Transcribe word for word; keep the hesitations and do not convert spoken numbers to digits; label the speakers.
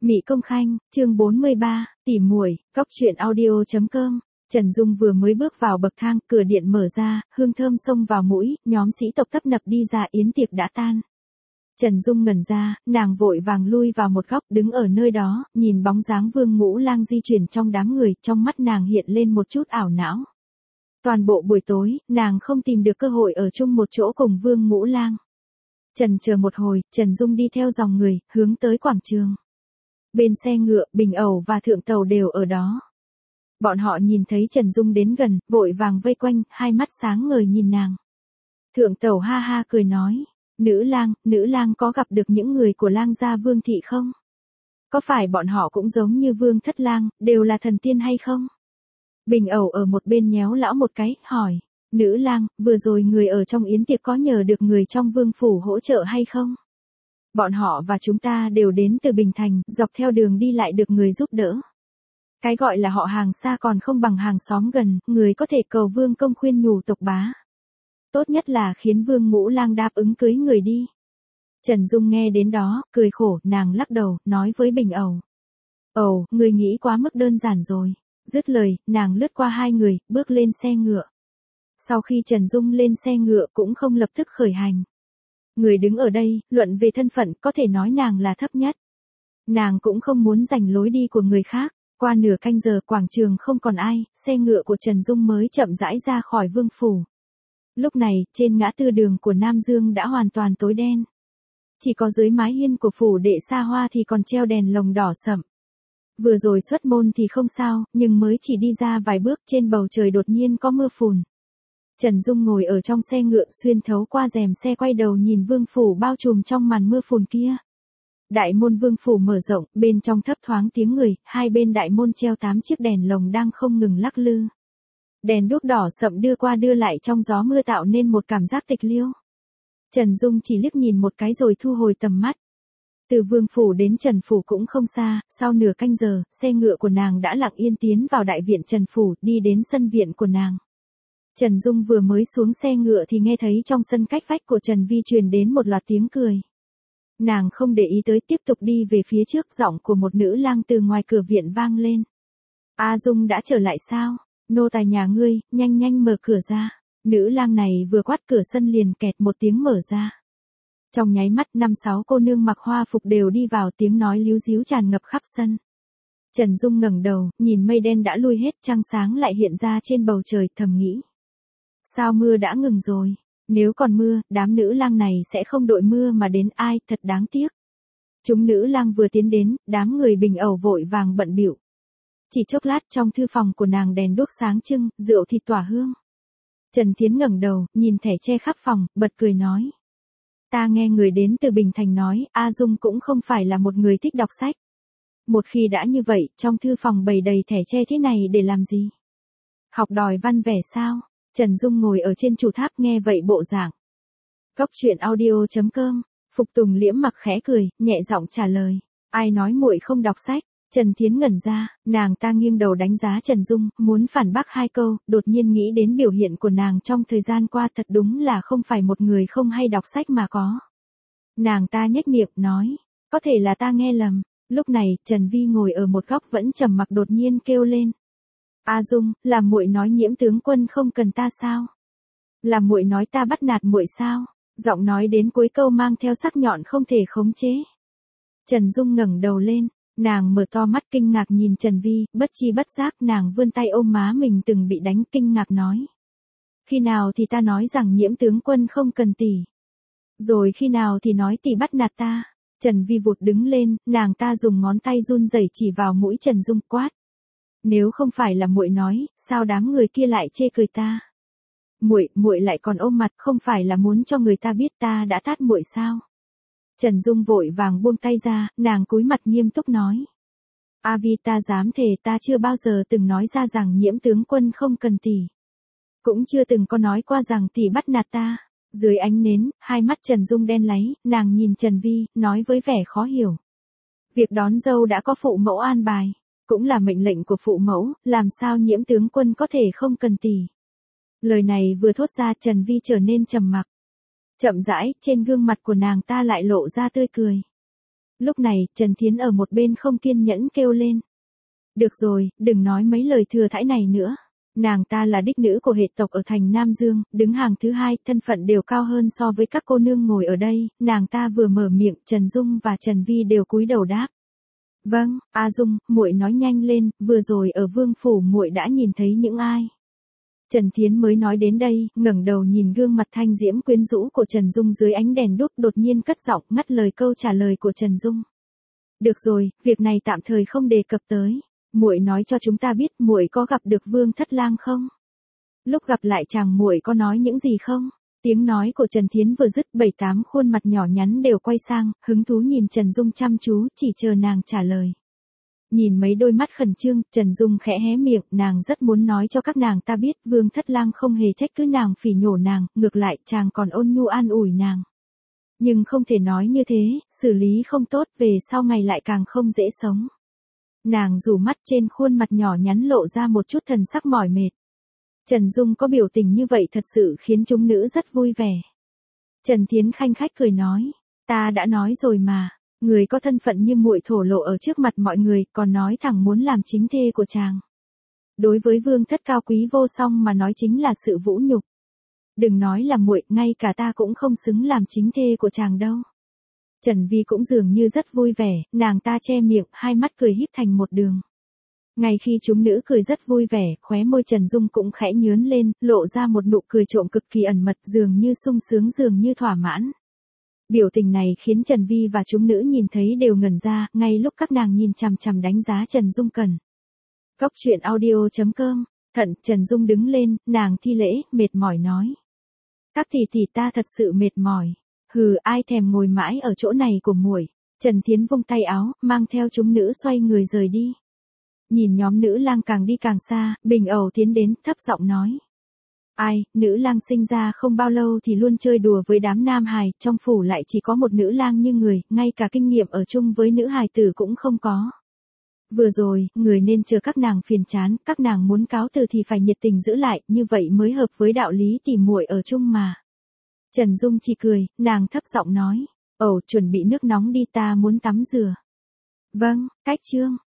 Speaker 1: Mị Công Khanh, chương bốn mươi ba, tỉ muội, góc truyện audio chấm com. Trần Dung vừa mới bước vào bậc thang, cửa điện mở ra, hương thơm xông vào mũi, nhóm sĩ tộc tấp nập đi ra, yến tiệc đã tan. Trần Dung ngẩn ra, nàng vội vàng lui vào một góc, đứng ở nơi đó, nhìn bóng dáng Vương Ngũ Lang di chuyển trong đám người, trong mắt nàng hiện lên một chút ảo não. Toàn bộ buổi tối, nàng không tìm được cơ hội ở chung một chỗ cùng Vương Ngũ Lang. Trần chờ một hồi, Trần Dung đi theo dòng người, hướng tới quảng trường. Bên xe ngựa, Bình Ẩu và Thượng Tàu đều ở đó. Bọn họ nhìn thấy Trần Dung đến gần, vội vàng vây quanh, hai mắt sáng ngời nhìn nàng. Thượng Tàu ha ha cười nói, nữ lang, nữ lang có gặp được những người của lang gia Vương thị không? Có phải bọn họ cũng giống như Vương Thất Lang, đều là thần tiên hay không? Bình Ẩu ở một bên nhéo lão một cái, hỏi, nữ lang, vừa rồi người ở trong yến tiệc có nhờ được người trong vương phủ hỗ trợ hay không? Bọn họ và chúng ta đều đến từ Bình Thành, dọc theo đường đi lại được người giúp đỡ. Cái gọi là họ hàng xa còn không bằng hàng xóm gần, người có thể cầu Vương công khuyên nhủ tộc bá. Tốt nhất là khiến Vương Ngũ Lang đáp ứng cưới người đi. Trần Dung nghe đến đó, cười khổ, nàng lắc đầu, nói với Bình Ẩu. Ẩu, người nghĩ quá mức đơn giản rồi. Dứt lời, nàng lướt qua hai người, bước lên xe ngựa. Sau khi Trần Dung lên xe ngựa cũng không lập tức khởi hành. Người đứng ở đây, luận về thân phận, có thể nói nàng là thấp nhất. Nàng cũng không muốn giành lối đi của người khác. Qua nửa canh giờ, quảng trường không còn ai, xe ngựa của Trần Dung mới chậm rãi ra khỏi vương phủ. Lúc này, trên ngã tư đường của Nam Dương đã hoàn toàn tối đen. Chỉ có dưới mái hiên của phủ đệ xa hoa thì còn treo đèn lồng đỏ sậm. Vừa rồi xuất môn thì không sao, nhưng mới chỉ đi ra vài bước, trên bầu trời đột nhiên có mưa phùn. Trần Dung ngồi ở trong xe ngựa, xuyên thấu qua rèm xe, quay đầu nhìn vương phủ bao trùm trong màn mưa phùn kia. Đại môn vương phủ mở rộng, bên trong thấp thoáng tiếng người, hai bên đại môn treo tám chiếc đèn lồng đang không ngừng lắc lư. Đèn đuốc đỏ sậm đưa qua đưa lại trong gió mưa tạo nên một cảm giác tịch liêu. Trần Dung chỉ liếc nhìn một cái rồi thu hồi tầm mắt. Từ vương phủ đến Trần phủ cũng không xa, sau nửa canh giờ, xe ngựa của nàng đã lặng yên tiến vào đại viện Trần phủ, đi đến sân viện của nàng. Trần Dung vừa mới xuống xe ngựa thì nghe thấy trong sân cách vách của Trần Vi truyền đến một loạt tiếng cười. Nàng không để ý tới, tiếp tục đi về phía trước, giọng của một nữ lang từ ngoài cửa viện vang lên. A Dung đã trở lại sao? Nô tài nhà ngươi, nhanh nhanh mở cửa ra. Nữ lang này vừa quát cửa sân liền kẹt một tiếng mở ra. Trong nháy mắt, năm sáu cô nương mặc hoa phục đều đi vào, tiếng nói líu díu tràn ngập khắp sân. Trần Dung ngẩng đầu, nhìn mây đen đã lui hết, trăng sáng lại hiện ra trên bầu trời, thầm nghĩ. Sao mưa đã ngừng rồi? Nếu còn mưa, đám nữ lang này sẽ không đội mưa mà đến, ai, thật đáng tiếc. Chúng nữ lang vừa tiến đến, đám người Bình Ẩu vội vàng bận bịu. Chỉ chốc lát, trong thư phòng của nàng đèn đuốc sáng trưng, rượu thịt tỏa hương. Trần Thiến ngẩng đầu, nhìn thẻ che khắp phòng, bật cười nói. Ta nghe người đến từ Bình Thành nói, A Dung cũng không phải là một người thích đọc sách. Một khi đã như vậy, trong thư phòng bày đầy thẻ che thế này để làm gì? Học đòi văn vẻ sao? Trần Dung ngồi ở trên trụ tháp nghe vậy bộ dạng. Góc truyện audio chấm com, Phục Tùng Liễm mặc khẽ cười, nhẹ giọng trả lời. Ai nói muội không đọc sách? Trần Thiến ngẩn ra, nàng ta nghiêng đầu đánh giá Trần Dung, muốn phản bác hai câu, đột nhiên nghĩ đến biểu hiện của nàng trong thời gian qua, thật đúng là không phải một người không hay đọc sách mà có. Nàng ta nhếch miệng, nói, có thể là ta nghe lầm. Lúc này, Trần Vi ngồi ở một góc vẫn trầm mặc đột nhiên kêu lên. A Dung, là muội nói Nhiễm tướng quân không cần ta sao? Là muội nói ta bắt nạt muội sao? Giọng nói đến cuối câu mang theo sắc nhọn không thể khống chế. Trần Dung ngẩng đầu lên, nàng mở to mắt kinh ngạc nhìn Trần Vi, bất chi bất giác nàng vươn tay ôm má mình từng bị đánh, kinh ngạc nói. Khi nào thì ta nói rằng Nhiễm tướng quân không cần tỷ? Rồi khi nào thì nói tỷ bắt nạt ta? Trần Vi vụt đứng lên, nàng ta dùng ngón tay run rẩy chỉ vào mũi Trần Dung, quát. Nếu không phải là muội nói, sao đám người kia lại chê cười ta? Muội, muội lại còn ôm mặt, không phải là muốn cho người ta biết ta đã tát muội sao? Trần Dung vội vàng buông tay ra, nàng cúi mặt nghiêm túc nói. A Vi, ta dám thề ta chưa bao giờ từng nói ra rằng Nhiễm tướng quân không cần tỷ. Cũng chưa từng có nói qua rằng tỷ bắt nạt ta. Dưới ánh nến, hai mắt Trần Dung đen láy, nàng nhìn Trần Vi, nói với vẻ khó hiểu. Việc đón dâu đã có phụ mẫu an bài. Cũng là mệnh lệnh của phụ mẫu, làm sao Nhiễm tướng quân có thể không cần tỷ. Lời này vừa thốt ra, Trần Vi trở nên trầm mặc. Chậm rãi, trên gương mặt của nàng ta lại lộ ra tươi cười. Lúc này, Trần Thiến ở một bên không kiên nhẫn kêu lên. Được rồi, đừng nói mấy lời thừa thãi này nữa. Nàng ta là đích nữ của hệ tộc ở thành Nam Dương, đứng hàng thứ hai, thân phận đều cao hơn so với các cô nương ngồi ở đây. Nàng ta vừa mở miệng, Trần Dung và Trần Vi đều cúi đầu đáp. Vâng, A Dung, muội nói nhanh lên, vừa rồi ở Vương phủ muội đã nhìn thấy những ai? Trần Thiến mới nói đến đây, ngẩng đầu nhìn gương mặt thanh diễm quyến rũ của Trần Dung dưới ánh đèn đuốc, đột nhiên cất giọng ngắt lời câu trả lời của Trần Dung. Được rồi, việc này tạm thời không đề cập tới. Muội nói cho chúng ta biết muội có gặp được Vương Thất Lang không? Lúc gặp lại chàng muội có nói những gì không? Tiếng nói của Trần Thiến vừa dứt, bảy tám khuôn mặt nhỏ nhắn đều quay sang, hứng thú nhìn Trần Dung chăm chú, chỉ chờ nàng trả lời. Nhìn mấy đôi mắt khẩn trương, Trần Dung khẽ hé miệng, nàng rất muốn nói cho các nàng ta biết Vương Thất Lang không hề trách cứ nàng phỉ nhổ nàng, ngược lại chàng còn ôn nhu an ủi nàng. Nhưng không thể nói như thế, xử lý không tốt về sau ngày lại càng không dễ sống. Nàng rủ mắt, trên khuôn mặt nhỏ nhắn lộ ra một chút thần sắc mỏi mệt. Trần Dung có biểu tình như vậy thật sự khiến chúng nữ rất vui vẻ. Trần Thiến khanh khách cười nói, ta đã nói rồi mà, người có thân phận như muội thổ lộ ở trước mặt mọi người, còn nói thẳng muốn làm chính thê của chàng. Đối với Vương Thất cao quý vô song mà nói chính là sự vũ nhục. Đừng nói là muội, ngay cả ta cũng không xứng làm chính thê của chàng đâu. Trần Vi cũng dường như rất vui vẻ, nàng ta che miệng, hai mắt cười híp thành một đường. Ngay khi chúng nữ cười rất vui vẻ, khóe môi Trần Dung cũng khẽ nhướn lên, lộ ra một nụ cười trộm cực kỳ ẩn mật, dường như sung sướng dường như thỏa mãn. Biểu tình này khiến Trần Vi và chúng nữ nhìn thấy đều ngẩn ra, ngay lúc các nàng nhìn chằm chằm đánh giá Trần Dung cần. Cốc truyện audio chấm com, thận, Trần Dung đứng lên, nàng thi lễ, mệt mỏi nói. Các tỷ tỷ ta thật sự mệt mỏi. Hừ, ai thèm ngồi mãi ở chỗ này của muội. Trần Thiến vung tay áo, mang theo chúng nữ xoay người rời đi. Nhìn nhóm nữ lang càng đi càng xa, Bình Ẩu tiến đến, thấp giọng nói. Ai, nữ lang sinh ra không bao lâu thì luôn chơi đùa với đám nam hài, trong phủ lại chỉ có một nữ lang như người, ngay cả kinh nghiệm ở chung với nữ hài tử cũng không có. Vừa rồi, người nên chờ các nàng phiền chán, các nàng muốn cáo từ thì phải nhiệt tình giữ lại, như vậy mới hợp với đạo lý tỉ muội ở chung mà. Trần Dung chỉ cười, nàng thấp giọng nói, ẩu chuẩn bị nước nóng đi, ta muốn tắm rửa. Vâng, cách chương.